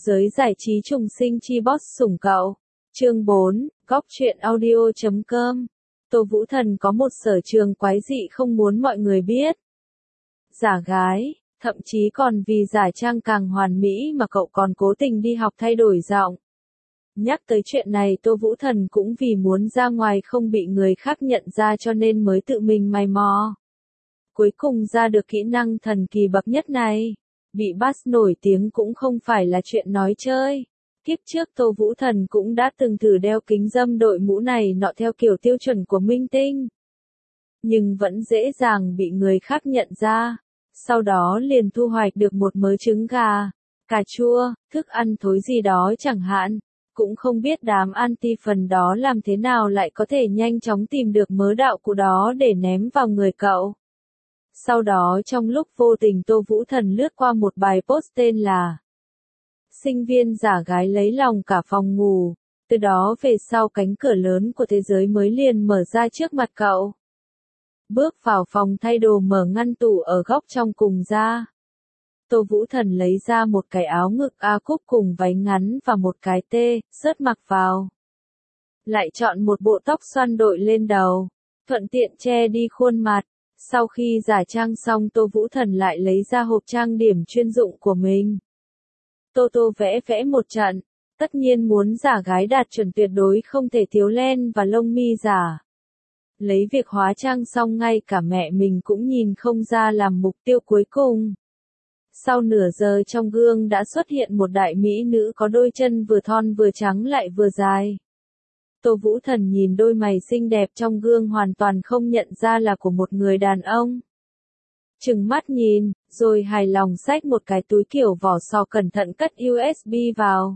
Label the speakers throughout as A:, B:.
A: Giới giải trí trùng sinh chi boss sủng cậu. Chương 4, góc truyện audio.com. Tô Vũ Thần có một sở trường quái dị không muốn mọi người biết. Giả gái, thậm chí còn vì giả trang càng hoàn mỹ mà cậu còn cố tình đi học thay đổi giọng. Nhắc tới chuyện này Tô Vũ Thần cũng vì muốn ra ngoài không bị người khác nhận ra cho nên mới tự mình mày mò. Cuối cùng ra được kỹ năng thần kỳ bậc nhất này. Bị Bass nổi tiếng cũng không phải là chuyện nói chơi. Kiếp trước Tô Vũ Thần cũng đã từng thử đeo kính râm đội mũ này nọ theo kiểu tiêu chuẩn của minh tinh. Nhưng vẫn dễ dàng bị người khác nhận ra. Sau đó liền thu hoạch được một mớ trứng gà, cà chua, thức ăn thối gì đó chẳng hạn. Cũng không biết đám anti phần đó làm thế nào lại có thể nhanh chóng tìm được mớ đạo cụ đó để ném vào người cậu. Sau đó trong lúc vô tình Tô Vũ Thần lướt qua một bài post tên là Sinh viên giả gái lấy lòng cả phòng ngủ, từ đó về sau cánh cửa lớn của thế giới mới liền mở ra trước mặt cậu. Bước vào phòng thay đồ mở ngăn tủ ở góc trong cùng ra. Tô Vũ Thần lấy ra một cái áo ngực A cúc cùng váy ngắn và một cái sớt mặc vào. Lại chọn một bộ tóc xoăn đội lên đầu, thuận tiện che đi khuôn mặt. Sau khi giả trang xong Tô Vũ Thần lại lấy ra hộp trang điểm chuyên dụng của mình. Tô vẽ một trận, tất nhiên muốn giả gái đạt chuẩn tuyệt đối không thể thiếu len và lông mi giả. Lấy việc hóa trang xong ngay cả mẹ mình cũng nhìn không ra làm mục tiêu cuối cùng. Sau nửa giờ trong gương đã xuất hiện một đại mỹ nữ có đôi chân vừa thon vừa trắng lại vừa dài. Tô Vũ Thần nhìn đôi mày xinh đẹp trong gương hoàn toàn không nhận ra là của một người đàn ông. Trừng mắt nhìn, rồi hài lòng xách một cái túi kiểu vỏ sò cẩn thận cất USB vào.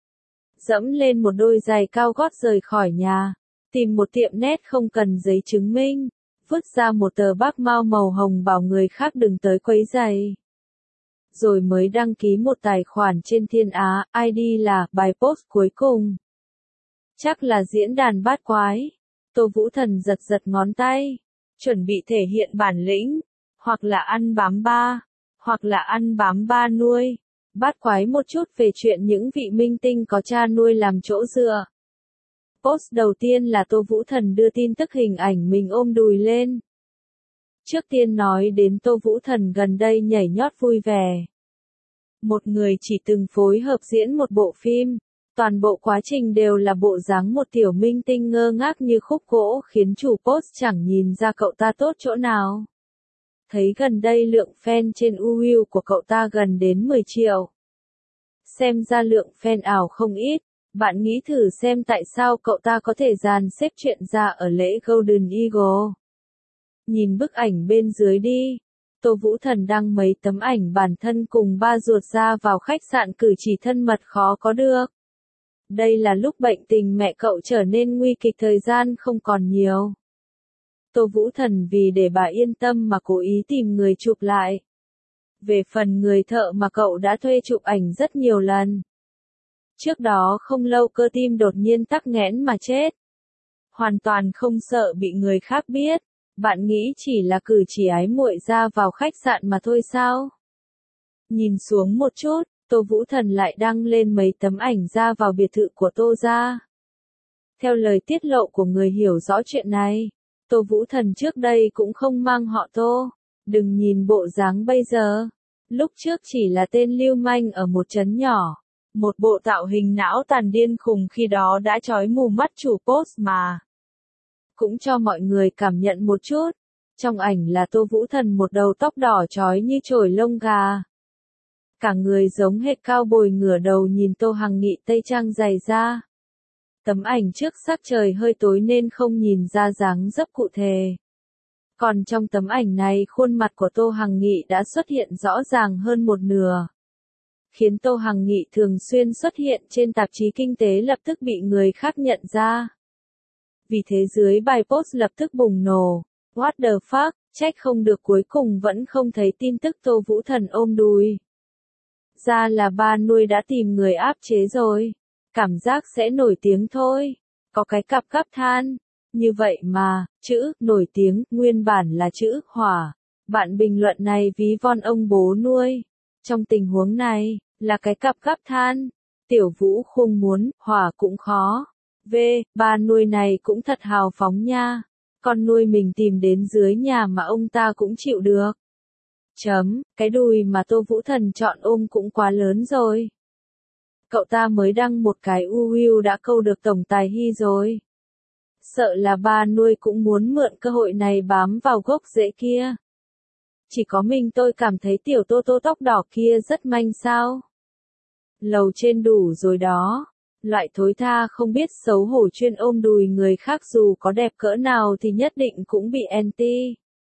A: Dẫm lên một đôi giày cao gót rời khỏi nhà, tìm một tiệm net không cần giấy chứng minh, vứt ra một tờ bác mao màu hồng bảo người khác đừng tới quấy rầy. Rồi mới đăng ký một tài khoản trên Thiên Á, ID là bài post cuối cùng. Chắc là diễn đàn bát quái. Tô Vũ Thần giật ngón tay, chuẩn bị thể hiện bản lĩnh, hoặc là ăn bám ba, hoặc là ăn bám ba nuôi. Bát quái một chút về chuyện những vị minh tinh có cha nuôi làm chỗ dựa. Post đầu tiên là Tô Vũ Thần đưa tin tức hình ảnh mình ôm đùi lên. Trước tiên nói đến Tô Vũ Thần gần đây nhảy nhót vui vẻ. Một người chỉ từng phối hợp diễn một bộ phim. Toàn bộ quá trình đều là bộ dáng một tiểu minh tinh ngơ ngác như khúc gỗ khiến chủ post chẳng nhìn ra cậu ta tốt chỗ nào. Thấy gần đây lượng fan trên UU của cậu ta gần đến 10 triệu. Xem ra lượng fan ảo không ít, bạn nghĩ thử xem tại sao cậu ta có thể dàn xếp chuyện ra ở lễ Golden Eagle. Nhìn bức ảnh bên dưới đi. Tô Vũ Thần đăng mấy tấm ảnh bản thân cùng ba ruột ra vào khách sạn cử chỉ thân mật khó có được. Đây là lúc bệnh tình mẹ cậu trở nên nguy kịch thời gian không còn nhiều. Tô Vũ Thần vì để bà yên tâm mà cố ý tìm người chụp lại. Về phần người thợ mà cậu đã thuê chụp ảnh rất nhiều lần. Trước đó không lâu cơ tim đột nhiên tắc nghẽn mà chết. Hoàn toàn không sợ bị người khác biết. Bạn nghĩ chỉ là cử chỉ ái muội ra vào khách sạn mà thôi sao? Nhìn xuống một chút. Tô Vũ Thần lại đăng lên mấy tấm ảnh ra vào biệt thự của Tô gia. Theo lời tiết lộ của người hiểu rõ chuyện này, Tô Vũ Thần trước đây cũng không mang họ Tô. Đừng nhìn bộ dáng bây giờ. Lúc trước chỉ là tên lưu manh ở một trấn nhỏ. Một bộ tạo hình não tàn điên khùng khi đó đã chói mù mắt chủ post mà. Cũng cho mọi người cảm nhận một chút. Trong ảnh là Tô Vũ Thần một đầu tóc đỏ chói như chổi lông gà. Cả người giống hệt cao bồi ngửa đầu nhìn Tô Hằng Nghị tây trang dày da. Tấm ảnh trước sắc trời hơi tối nên không nhìn ra dáng dấp cụ thể. Còn trong tấm ảnh này khuôn mặt của Tô Hằng Nghị đã xuất hiện rõ ràng hơn một nửa. Khiến Tô Hằng Nghị thường xuyên xuất hiện trên tạp chí kinh tế lập tức bị người khác nhận ra. Vì thế dưới bài post lập tức bùng nổ. What the fuck, trách không được cuối cùng vẫn không thấy tin tức Tô Vũ Thần ôm đùi. Ra là ba nuôi đã tìm người áp chế rồi. Cảm giác sẽ nổi tiếng thôi. Có cái cặp gắp than. Như vậy mà, chữ nổi tiếng nguyên bản là chữ hỏa. Bạn bình luận này ví von ông bố nuôi. Trong tình huống này, là cái cặp gắp than. Tiểu Vũ không muốn, hỏa cũng khó. V, ba nuôi này cũng thật hào phóng nha. Con nuôi mình tìm đến dưới nhà mà ông ta cũng chịu được. Cái đùi mà Tô Vũ Thần chọn ôm cũng quá lớn rồi. Cậu ta mới đăng một cái UU đã câu được tổng tài Hy rồi. Sợ là ba nuôi cũng muốn mượn cơ hội này bám vào gốc rễ kia. Chỉ có mình tôi cảm thấy tiểu Tô Tô tóc đỏ kia rất manh sao. Lầu trên đủ rồi đó. Loại thối tha không biết xấu hổ chuyên ôm đùi người khác dù có đẹp cỡ nào thì nhất định cũng bị anti.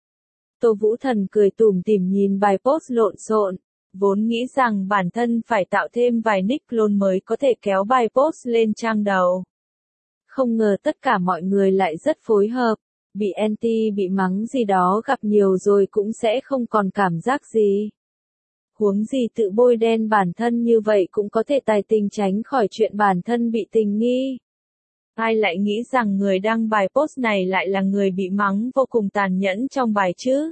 A: Tô Vũ Thần cười tủm tỉm nhìn bài post lộn xộn, vốn nghĩ rằng bản thân phải tạo thêm vài nick clone mới có thể kéo bài post lên trang đầu. Không ngờ tất cả mọi người lại rất phối hợp, bị anti bị mắng gì đó gặp nhiều rồi cũng sẽ không còn cảm giác gì. Huống gì tự bôi đen bản thân như vậy cũng có thể tài tình tránh khỏi chuyện bản thân bị tình nghi. Ai lại nghĩ rằng người đăng bài post này lại là người bị mắng vô cùng tàn nhẫn trong bài chứ?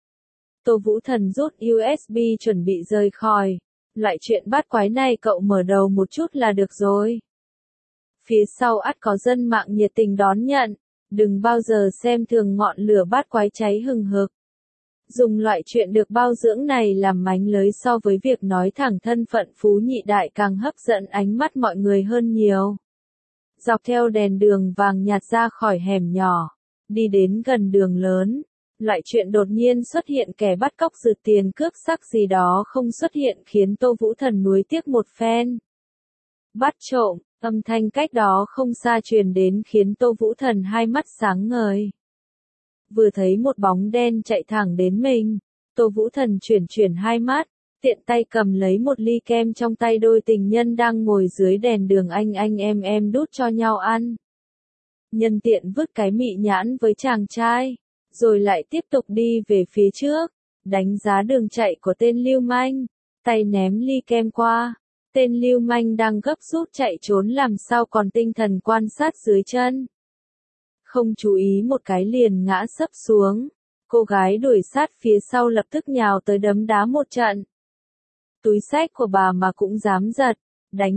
A: Tô Vũ Thần rút USB chuẩn bị rời khỏi. Loại chuyện bát quái này cậu mở đầu một chút là được rồi. Phía sau ắt có dân mạng nhiệt tình đón nhận. Đừng bao giờ xem thường ngọn lửa bát quái cháy hừng hực. Dùng loại chuyện được bao dưỡng này làm mánh lới so với việc nói thẳng thân phận phú nhị đại càng hấp dẫn ánh mắt mọi người hơn nhiều. Dọc theo đèn đường vàng nhạt ra khỏi hẻm nhỏ, đi đến gần đường lớn, loại chuyện đột nhiên xuất hiện kẻ bắt cóc rượt tiền cướp sắc gì đó không xuất hiện khiến Tô Vũ Thần nuối tiếc một phen. Bắt trộm, âm thanh cách đó không xa truyền đến khiến Tô Vũ Thần hai mắt sáng ngời. Vừa thấy một bóng đen chạy thẳng đến mình, Tô Vũ Thần chuyển hai mắt, tiện tay cầm lấy một ly kem trong tay đôi tình nhân đang ngồi dưới đèn đường anh em đút cho nhau ăn. Nhân tiện vứt cái mị nhãn với chàng trai, rồi lại tiếp tục đi về phía trước, đánh giá đường chạy của tên lưu manh, tay ném ly kem qua. Tên lưu manh đang gấp rút chạy trốn làm sao còn tinh thần quan sát dưới chân. Không chú ý một cái liền ngã sấp xuống. Cô gái đuổi sát phía sau lập tức nhào tới đấm đá một trận. Túi xách của bà mà cũng dám giật. Đánh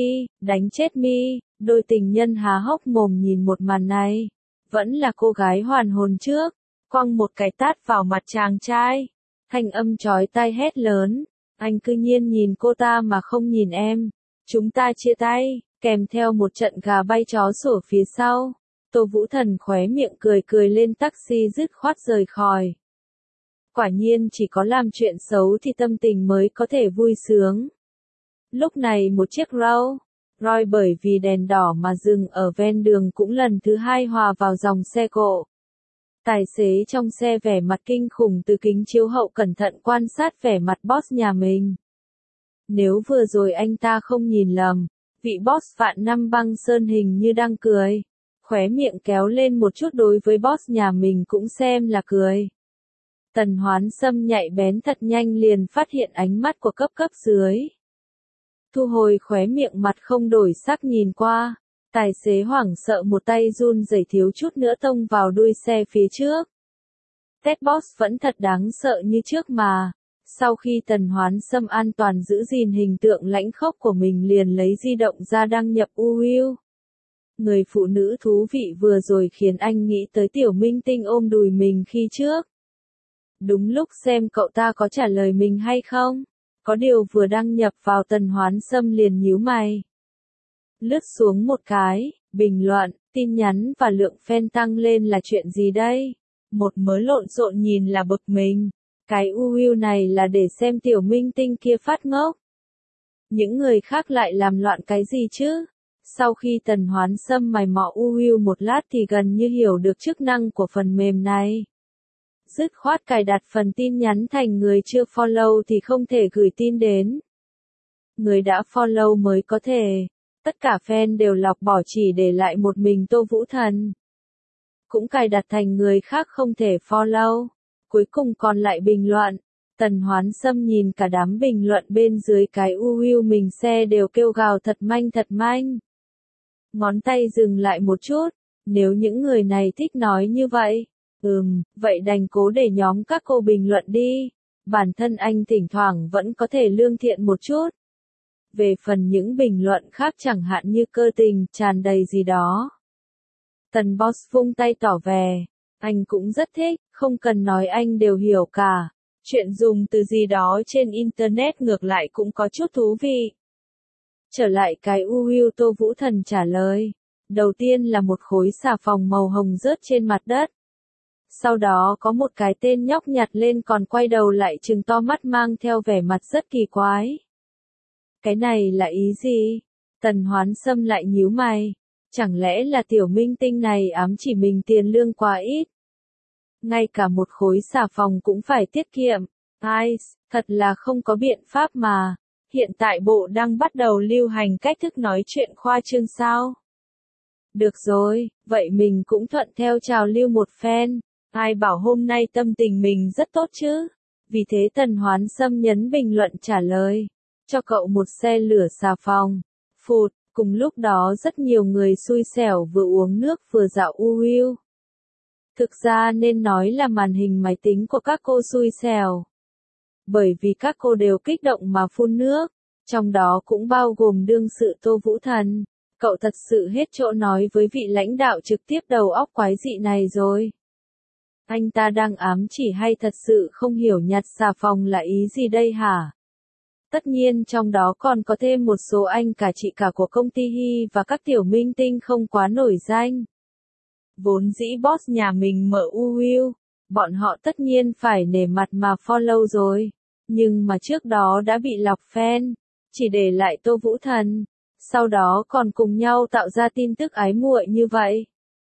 A: chết mi, đôi tình nhân há hốc mồm nhìn một màn này. Vẫn là cô gái hoàn hồn trước, quăng một cái tát vào mặt chàng trai. Thanh âm chói tai hét lớn. Anh cư nhiên nhìn cô ta mà không nhìn em. Chúng ta chia tay, kèm theo một trận gà bay chó sủa phía sau. Tô Vũ Thần khóe miệng cười lên taxi dứt khoát rời khỏi. Quả nhiên chỉ có làm chuyện xấu thì tâm tình mới có thể vui sướng. Lúc này một chiếc Roy bởi vì đèn đỏ mà dừng ở ven đường cũng lần thứ hai hòa vào dòng xe cộ. Tài xế trong xe vẻ mặt kinh khủng từ kính chiếu hậu cẩn thận quan sát vẻ mặt boss nhà mình. Nếu vừa rồi anh ta không nhìn lầm, vị boss Vạn Năm Băng Sơn hình như đang cười. Khóe miệng kéo lên một chút đối với boss nhà mình cũng xem là cười. Tần Hoán Sâm nhạy bén thật nhanh liền phát hiện ánh mắt của cấp dưới. Thu hồi khóe miệng mặt không đổi sắc nhìn qua. Tài xế hoảng sợ một tay run rẩy thiếu chút nữa tông vào đuôi xe phía trước. Ted Boss vẫn thật đáng sợ như trước mà. Sau khi Tần Hoán Sâm an toàn giữ gìn hình tượng lãnh khốc của mình liền lấy di động ra đăng nhập UU. Người phụ nữ thú vị vừa rồi khiến anh nghĩ tới tiểu minh tinh ôm đùi mình khi trước. Đúng lúc xem cậu ta có trả lời mình hay không. Có điều vừa đăng nhập vào Tần Hoán Sâm liền nhíu mày. Lướt xuống một cái, bình luận, tin nhắn và lượng fan tăng lên là chuyện gì đây? Một mớ lộn xộn nhìn là bực mình. Cái UU này là để xem tiểu minh tinh kia phát ngốc. Những người khác lại làm loạn cái gì chứ? Sau khi Tần Hoán Sâm mày mò UU một lát thì gần như hiểu được chức năng của phần mềm này. Dứt khoát cài đặt phần tin nhắn thành người chưa follow thì không thể gửi tin đến. Người đã follow mới có thể. Tất cả fan đều lọc bỏ chỉ để lại một mình Tô Vũ Thần. Cũng cài đặt thành người khác không thể follow. Cuối cùng còn lại bình luận. Tần Hoán Sâm nhìn cả đám bình luận bên dưới cái UU mình xe đều kêu gào thật manh. Ngón tay dừng lại một chút. Nếu những người này thích nói như vậy. Vậy đành cố để nhóm các cô bình luận đi. Bản thân anh thỉnh thoảng vẫn có thể lương thiện một chút. Về phần những bình luận khác chẳng hạn như cơ tình, tràn đầy gì đó. Tần Boss vung tay tỏ vẻ, anh cũng rất thích, không cần nói anh đều hiểu cả. Chuyện dùng từ gì đó trên Internet ngược lại cũng có chút thú vị. Trở lại cái UU, Tô Vũ Thần trả lời. Đầu tiên là một khối xà phòng màu hồng rớt trên mặt đất. Sau đó có một cái tên nhóc nhặt lên còn quay đầu lại trừng to mắt mang theo vẻ mặt rất kỳ quái. Cái này là ý gì? Tần Hoán Sâm lại nhíu mày. Chẳng lẽ là tiểu minh tinh này ám chỉ mình tiền lương quá ít? Ngay cả một khối xà phòng cũng phải tiết kiệm. Ai, thật là không có biện pháp mà. Hiện tại bộ đang bắt đầu lưu hành cách thức nói chuyện khoa trương sao? Được rồi, vậy mình cũng thuận theo trào lưu một phen. Ai bảo hôm nay tâm tình mình rất tốt chứ? Vì thế Tần Hoán Sâm nhấn bình luận trả lời. Cho cậu một xe lửa xà phòng. Phụt, cùng lúc đó rất nhiều người xui xẻo vừa uống nước vừa dạo UU. Thực ra nên nói là màn hình máy tính của các cô xui xẻo. Bởi vì các cô đều kích động mà phun nước. Trong đó cũng bao gồm đương sự Tô Vũ Thần. Cậu thật sự hết chỗ nói với vị lãnh đạo trực tiếp đầu óc quái dị này rồi. Anh ta đang ám chỉ hay thật sự không hiểu nhặt xà phòng là ý gì đây hả? Tất nhiên trong đó còn có thêm một số anh cả chị cả của công ty Hy và các tiểu minh tinh không quá nổi danh. Vốn dĩ boss nhà mình mở UU, bọn họ tất nhiên phải nể mặt mà follow rồi. Nhưng mà trước đó đã bị lọc fan, chỉ để lại Tô Vũ Thần. Sau đó còn cùng nhau tạo ra tin tức ái muội như vậy.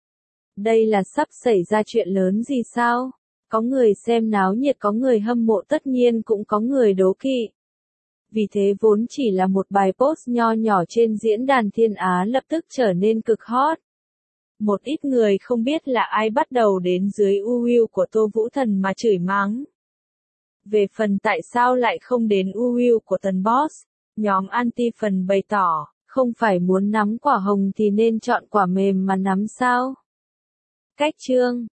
A: Đây là sắp xảy ra chuyện lớn gì sao? Có người xem náo nhiệt, có người hâm mộ, tất nhiên cũng có người đố kỵ. Vì thế vốn chỉ là một bài post nho nhỏ trên diễn đàn Thiên Á lập tức trở nên cực hot. Một ít người không biết là ai bắt đầu đến dưới UU của Tô Vũ Thần mà chửi mắng. Về phần tại sao lại không đến UU của Tần Boss, nhóm anti-phần bày tỏ, không phải muốn nắm quả hồng thì nên chọn quả mềm mà nắm sao? Cách chương